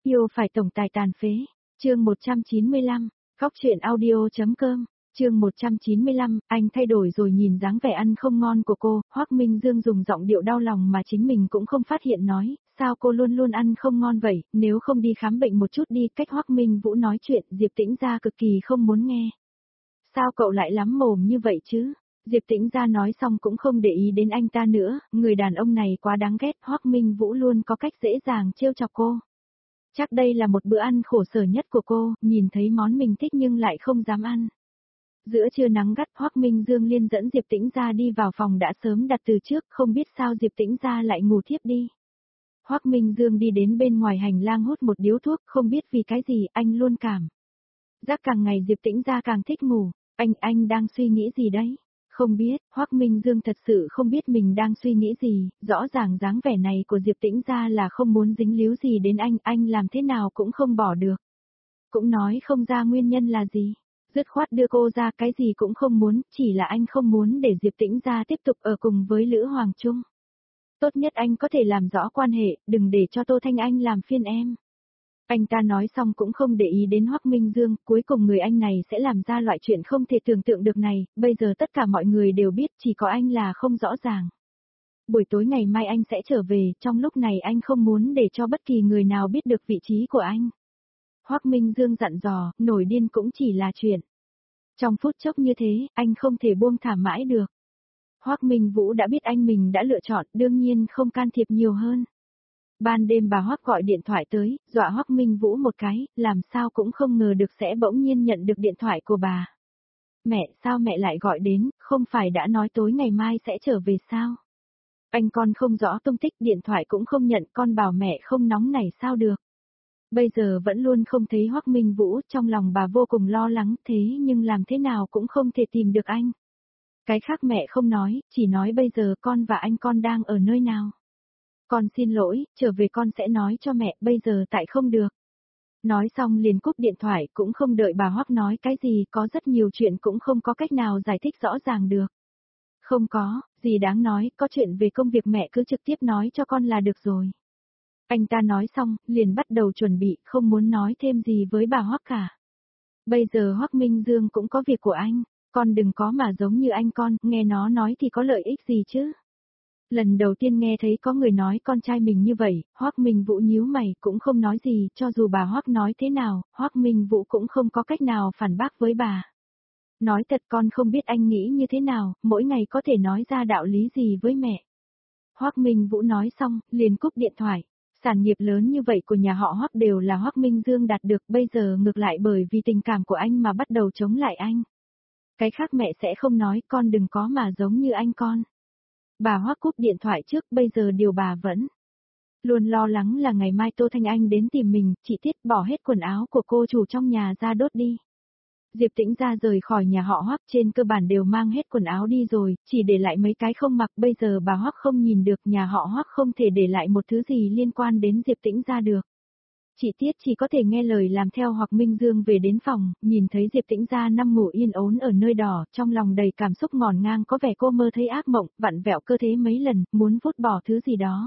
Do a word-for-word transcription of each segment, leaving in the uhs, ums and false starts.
Yêu phải tổng tài tàn phế. Chương một trăm chín mươi lăm, Góc truyện audio.com. Chương một trăm chín mươi lăm, anh thay đổi rồi nhìn dáng vẻ ăn không ngon của cô, Hoắc Minh Dương dùng giọng điệu đau lòng mà chính mình cũng không phát hiện nói, sao cô luôn luôn ăn không ngon vậy, nếu không đi khám bệnh một chút đi, cách Hoắc Minh Vũ nói chuyện, Diệp Tĩnh Gia cực kỳ không muốn nghe. Sao cậu lại lắm mồm như vậy chứ? Diệp Tĩnh Gia nói xong cũng không để ý đến anh ta nữa, người đàn ông này quá đáng ghét, Hoắc Minh Vũ luôn có cách dễ dàng trêu chọc cô. Chắc đây là một bữa ăn khổ sở nhất của cô, nhìn thấy món mình thích nhưng lại không dám ăn. Giữa trưa nắng gắt, Hoắc Minh Dương liên dẫn Diệp Tĩnh Gia đi vào phòng đã sớm đặt từ trước, không biết sao Diệp Tĩnh Gia lại ngủ thiếp đi. Hoắc Minh Dương đi đến bên ngoài hành lang hút một điếu thuốc, không biết vì cái gì, anh luôn cảm giác càng ngày Diệp Tĩnh Gia càng thích ngủ. Anh, anh đang suy nghĩ gì đấy? Không biết, Hoắc Minh Dương thật sự không biết mình đang suy nghĩ gì, rõ ràng dáng vẻ này của Diệp Tĩnh Gia là không muốn dính líu gì đến anh, anh làm thế nào cũng không bỏ được. Cũng nói không ra nguyên nhân là gì, dứt khoát đưa cô ra cái gì cũng không muốn, chỉ là anh không muốn để Diệp Tĩnh Gia tiếp tục ở cùng với Lữ Hoàng Trung. Tốt nhất anh có thể làm rõ quan hệ, đừng để cho Tô Thanh Anh làm phiền em. Anh ta nói xong cũng không để ý đến Hoắc Minh Dương, cuối cùng người anh này sẽ làm ra loại chuyện không thể tưởng tượng được này, bây giờ tất cả mọi người đều biết, chỉ có anh là không rõ ràng. Buổi tối ngày mai anh sẽ trở về, trong lúc này anh không muốn để cho bất kỳ người nào biết được vị trí của anh. Hoắc Minh Dương dặn dò, nổi điên cũng chỉ là chuyện. Trong phút chốc như thế, anh không thể buông thả mãi được. Hoắc Minh Vũ đã biết anh mình đã lựa chọn, đương nhiên không can thiệp nhiều hơn. Ban đêm bà Hoắc gọi điện thoại tới, dọa Hoắc Minh Vũ một cái, làm sao cũng không ngờ được sẽ bỗng nhiên nhận được điện thoại của bà. Mẹ, sao mẹ lại gọi đến, không phải đã nói tối ngày mai sẽ trở về sao? Anh con không rõ tung tích, điện thoại cũng không nhận, con bảo mẹ không nóng nảy sao được. Bây giờ vẫn luôn không thấy Hoắc Minh Vũ, trong lòng bà vô cùng lo lắng, thế nhưng làm thế nào cũng không thể tìm được anh. Cái khác mẹ không nói, chỉ nói bây giờ con và anh con đang ở nơi nào. Con xin lỗi, trở về con sẽ nói cho mẹ, bây giờ tại không được. Nói xong liền cúp điện thoại, cũng không đợi bà Hoắc nói cái gì, có rất nhiều chuyện cũng không có cách nào giải thích rõ ràng được. Không có, gì đáng nói, có chuyện về công việc mẹ cứ trực tiếp nói cho con là được rồi. Anh ta nói xong, liền bắt đầu chuẩn bị, không muốn nói thêm gì với bà Hoắc cả. Bây giờ Hoắc Minh Dương cũng có việc của anh, con đừng có mà giống như anh con, nghe nó nói thì có lợi ích gì chứ. Lần đầu tiên nghe thấy có người nói con trai mình như vậy, Hoắc Minh Vũ nhíu mày cũng không nói gì, cho dù bà Hoắc nói thế nào, Hoắc Minh Vũ cũng không có cách nào phản bác với bà. Nói thật con không biết anh nghĩ như thế nào, mỗi ngày có thể nói ra đạo lý gì với mẹ. Hoắc Minh Vũ nói xong, liền cúp điện thoại. Sản nghiệp lớn như vậy của nhà họ Hoắc đều là Hoắc Minh Dương đạt được, bây giờ ngược lại bởi vì tình cảm của anh mà bắt đầu chống lại anh. Cái khác mẹ sẽ không nói, con đừng có mà giống như anh con. Bà Hoắc cúp điện thoại trước, bây giờ điều bà vẫn luôn lo lắng là ngày mai Tô Thanh Anh đến tìm mình, chị Tiết bỏ hết quần áo của cô chủ trong nhà ra đốt đi. Diệp Tĩnh Gia rời khỏi nhà họ Hoắc trên cơ bản đều mang hết quần áo đi rồi, chỉ để lại mấy cái không mặc, bây giờ bà Hoắc không nhìn được, nhà họ Hoắc không thể để lại một thứ gì liên quan đến Diệp Tĩnh Gia được. Chị Tiết chỉ có thể nghe lời làm theo Hoắc Minh Dương về đến phòng, nhìn thấy Diệp Tĩnh Gia nằm ngủ yên ổn ở nơi đỏ, trong lòng đầy cảm xúc ngổn ngang, có vẻ cô mơ thấy ác mộng, vặn vẹo cơ thể mấy lần, muốn vút bỏ thứ gì đó.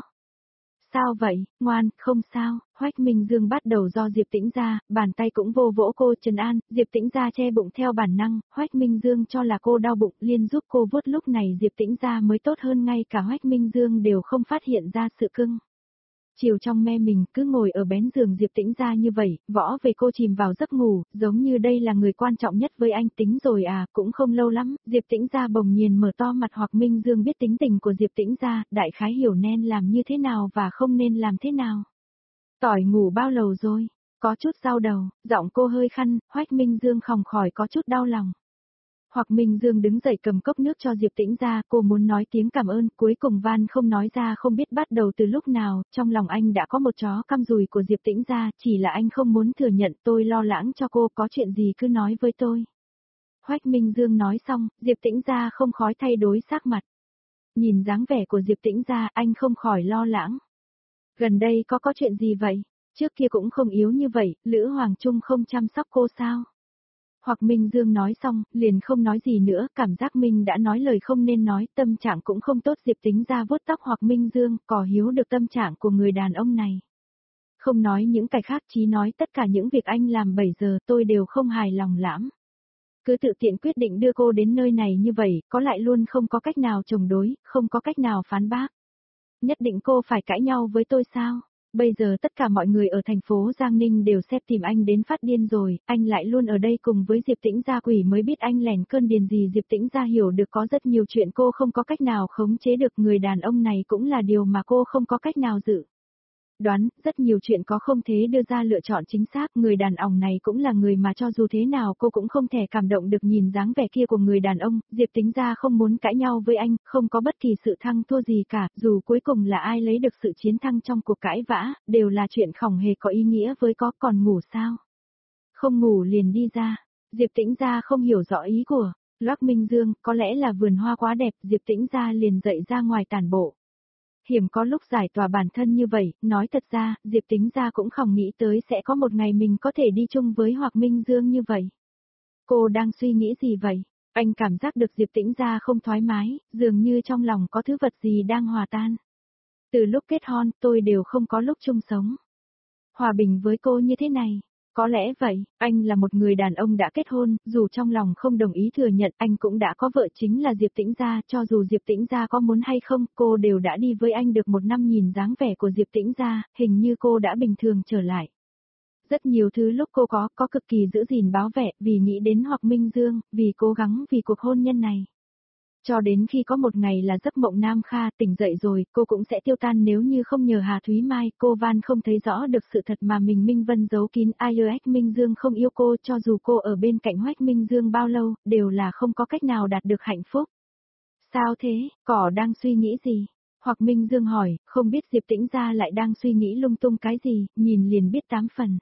Sao vậy, ngoan, không sao, Hoắc Minh Dương bắt đầu do Diệp Tĩnh Gia, bàn tay cũng vô vỗ cô trấn an, Diệp Tĩnh Gia che bụng theo bản năng, Hoắc Minh Dương cho là cô đau bụng, liền giúp cô vuốt, lúc này Diệp Tĩnh Gia mới tốt hơn, ngay cả Hoắc Minh Dương đều không phát hiện ra sự cưng chiều trong me mình, cứ ngồi ở bén giường Diệp Tĩnh Gia như vậy, võ về cô chìm vào giấc ngủ, giống như đây là người quan trọng nhất với anh. Tính rồi à, cũng không lâu lắm, Diệp Tĩnh Gia bỗng nhiên mở to mặt. Hoắc Minh Dương biết tính tình của Diệp Tĩnh Gia, đại khái hiểu nên làm như thế nào và không nên làm thế nào. Tỏi ngủ bao lâu rồi? Có chút đau đầu, giọng cô hơi khăn, Hoắc Minh Dương không khỏi có chút đau lòng. Hoắc Minh Dương đứng dậy cầm cốc nước cho Diệp Tĩnh Gia, cô muốn nói tiếng cảm ơn, cuối cùng van không nói ra, không biết bắt đầu từ lúc nào, trong lòng anh đã có một chó căm dùi của Diệp Tĩnh Gia, chỉ là anh không muốn thừa nhận. Tôi lo lắng cho cô, có chuyện gì cứ nói với tôi. Hoắc Minh Dương nói xong, Diệp Tĩnh Gia không khỏi thay đổi sắc mặt. Nhìn dáng vẻ của Diệp Tĩnh Gia, anh không khỏi lo lắng. Gần đây có có chuyện gì vậy? Trước kia cũng không yếu như vậy, Lữ Hoàng Trung không chăm sóc cô sao? Hoắc Minh Dương nói xong, liền không nói gì nữa, cảm giác mình đã nói lời không nên nói, tâm trạng cũng không tốt. Diệp Tĩnh Gia vuốt tóc Hoắc Minh Dương, có hiểu được tâm trạng của người đàn ông này. Không nói những cái khác, chỉ nói tất cả những việc anh làm bảy giờ tôi đều không hài lòng lắm. Cứ tự tiện quyết định đưa cô đến nơi này như vậy, có lại luôn không có cách nào chống đối, không có cách nào phán bác. Nhất định cô phải cãi nhau với tôi sao? Bây giờ tất cả mọi người ở thành phố Giang Ninh đều xếp tìm anh đến phát điên rồi, anh lại luôn ở đây cùng với Diệp Tĩnh Gia, quỷ mới biết anh lèn cơn điền gì. Diệp Tĩnh Gia hiểu được có rất nhiều chuyện cô không có cách nào khống chế được, người đàn ông này cũng là điều mà cô không có cách nào dự đoán, rất nhiều chuyện có không thể đưa ra lựa chọn chính xác, người đàn ông này cũng là người mà cho dù thế nào cô cũng không thể cảm động được. Nhìn dáng vẻ kia của người đàn ông, Diệp Tĩnh Gia không muốn cãi nhau với anh, không có bất kỳ sự thăng thua gì cả, dù cuối cùng là ai lấy được sự chiến thắng trong cuộc cãi vã, đều là chuyện không hề có ý nghĩa với có. Còn ngủ sao? Không ngủ liền đi ra. Diệp Tĩnh Gia không hiểu rõ ý của Loác Minh Dương, có lẽ là vườn hoa quá đẹp, Diệp Tĩnh Gia liền dậy ra ngoài tản bộ. Hiểm có lúc giải tỏa bản thân như vậy, nói thật ra, Diệp Tĩnh Gia cũng không nghĩ tới sẽ có một ngày mình có thể đi chung với Hoắc Minh Dương như vậy. Cô đang suy nghĩ gì vậy? Anh cảm giác được Diệp Tĩnh Gia không thoải mái, dường như trong lòng có thứ vật gì đang hòa tan. Từ lúc kết hôn, tôi đều không có lúc chung sống hòa bình với cô như thế này. Có lẽ vậy, anh là một người đàn ông đã kết hôn, dù trong lòng không đồng ý thừa nhận, anh cũng đã có vợ, chính là Diệp Tĩnh Gia, cho dù Diệp Tĩnh Gia có muốn hay không, cô đều đã đi với anh được một năm. Nhìn dáng vẻ của Diệp Tĩnh Gia, hình như cô đã bình thường trở lại. Rất nhiều thứ lúc cô có, có cực kỳ giữ gìn báo vệ, vì nghĩ đến Hoắc Minh Dương, vì cố gắng vì cuộc hôn nhân này. Cho đến khi có một ngày là giấc mộng Nam Kha tỉnh dậy rồi, cô cũng sẽ tiêu tan. Nếu như không nhờ Hà Thúy Mai, cô Van không thấy rõ được sự thật mà mình Minh Vân giấu kín. Ai ơi, Hoắc Minh Dương không yêu cô, cho dù cô ở bên cạnh Hoắc Minh Dương bao lâu, đều là không có cách nào đạt được hạnh phúc. Sao thế, cỏ đang suy nghĩ gì? Hoắc Minh Dương hỏi, không biết Diệp Tĩnh Gia lại đang suy nghĩ lung tung cái gì, nhìn liền biết tám phần.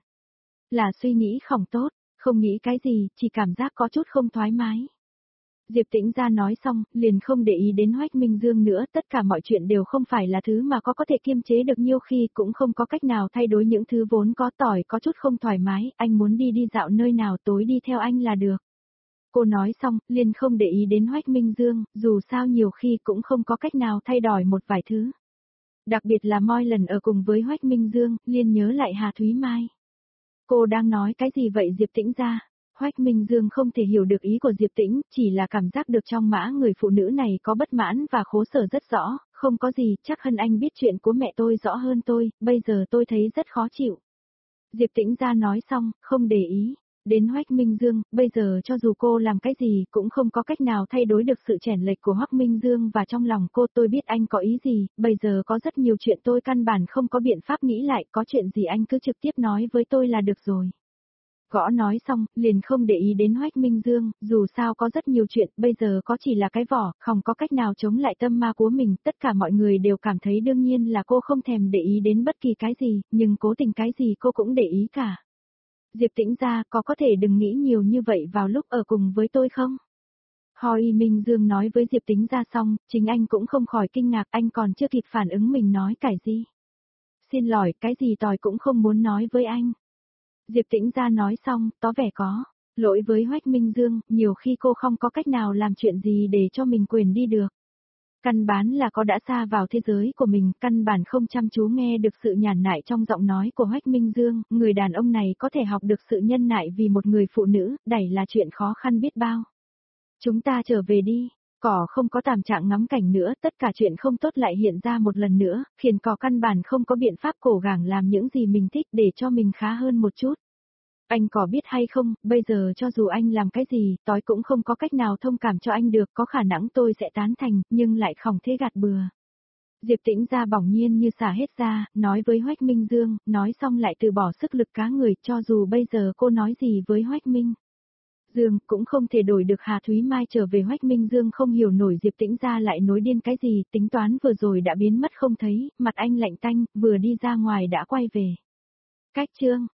Là suy nghĩ không tốt, không nghĩ cái gì, chỉ cảm giác có chút không thoải mái. Diệp Tĩnh Gia nói xong, liền không để ý đến Hoắc Minh Dương nữa, tất cả mọi chuyện đều không phải là thứ mà có có thể kiềm chế được, nhiều khi cũng không có cách nào thay đổi những thứ vốn có. Tỏi có chút không thoải mái, anh muốn đi đi dạo nơi nào, tối đi theo anh là được. Cô nói xong, liền không để ý đến Hoắc Minh Dương, dù sao nhiều khi cũng không có cách nào thay đổi một vài thứ. Đặc biệt là mỗi lần ở cùng với Hoắc Minh Dương, liền nhớ lại Hà Thúy Mai. Cô đang nói cái gì vậy Diệp Tĩnh Gia? Hoắc Minh Dương không thể hiểu được ý của Diệp Tĩnh, chỉ là cảm giác được trong mã người phụ nữ này có bất mãn và khổ sở rất rõ, không có gì, chắc Hân Anh biết chuyện của mẹ tôi rõ hơn tôi, bây giờ tôi thấy rất khó chịu. Diệp Tĩnh Gia nói xong, không để ý đến Hoắc Minh Dương, bây giờ cho dù cô làm cái gì cũng không có cách nào thay đổi được sự chênh lệch của Hoắc Minh Dương và trong lòng cô. Tôi biết anh có ý gì, bây giờ có rất nhiều chuyện tôi căn bản không có biện pháp nghĩ lại, có chuyện gì anh cứ trực tiếp nói với tôi là được rồi. Gõ nói xong, liền không để ý đến Hoắc Minh Dương, dù sao có rất nhiều chuyện, bây giờ có chỉ là cái vỏ, không có cách nào chống lại tâm ma của mình, tất cả mọi người đều cảm thấy đương nhiên là cô không thèm để ý đến bất kỳ cái gì, nhưng cố tình cái gì cô cũng để ý cả. Diệp Tĩnh Gia, có có thể đừng nghĩ nhiều như vậy vào lúc ở cùng với tôi không? Hoắc Minh Dương nói với Diệp Tĩnh Gia xong, chính anh cũng không khỏi kinh ngạc, anh còn chưa kịp phản ứng mình nói cái gì. Xin lỗi, cái gì tỏi cũng không muốn nói với anh. Diệp Tĩnh Gia nói xong, có vẻ có lỗi với Hoắc Minh Dương, nhiều khi cô không có cách nào làm chuyện gì để cho mình quyền đi được. Căn bản là có đã xa vào thế giới của mình, căn bản không chăm chú nghe được sự nhàn nại trong giọng nói của Hoắc Minh Dương, người đàn ông này có thể học được sự nhân nại vì một người phụ nữ, đẩy là chuyện khó khăn biết bao. Chúng ta trở về đi. Cỏ không có tạm trạng ngắm cảnh nữa, tất cả chuyện không tốt lại hiện ra một lần nữa, khiến cỏ căn bản không có biện pháp cố gắng làm những gì mình thích để cho mình khá hơn một chút. Anh có biết hay không, bây giờ cho dù anh làm cái gì, tối cũng không có cách nào thông cảm cho anh được, có khả năng tôi sẽ tán thành, nhưng lại không thế gạt bừa. Diệp Tĩnh Gia bỗng nhiên như xả hết ra, nói với Hoắc Minh Dương, nói xong lại từ bỏ sức lực cá người, cho dù bây giờ cô nói gì với Hoắc Minh Dương cũng không thể đổi được Hà Thúy Mai trở về. Hoắc Minh Dương không hiểu nổi Diệp Tĩnh Gia lại nối điên cái gì, tính toán vừa rồi đã biến mất không thấy, mặt anh lạnh tanh, vừa đi ra ngoài đã quay về. Cách chương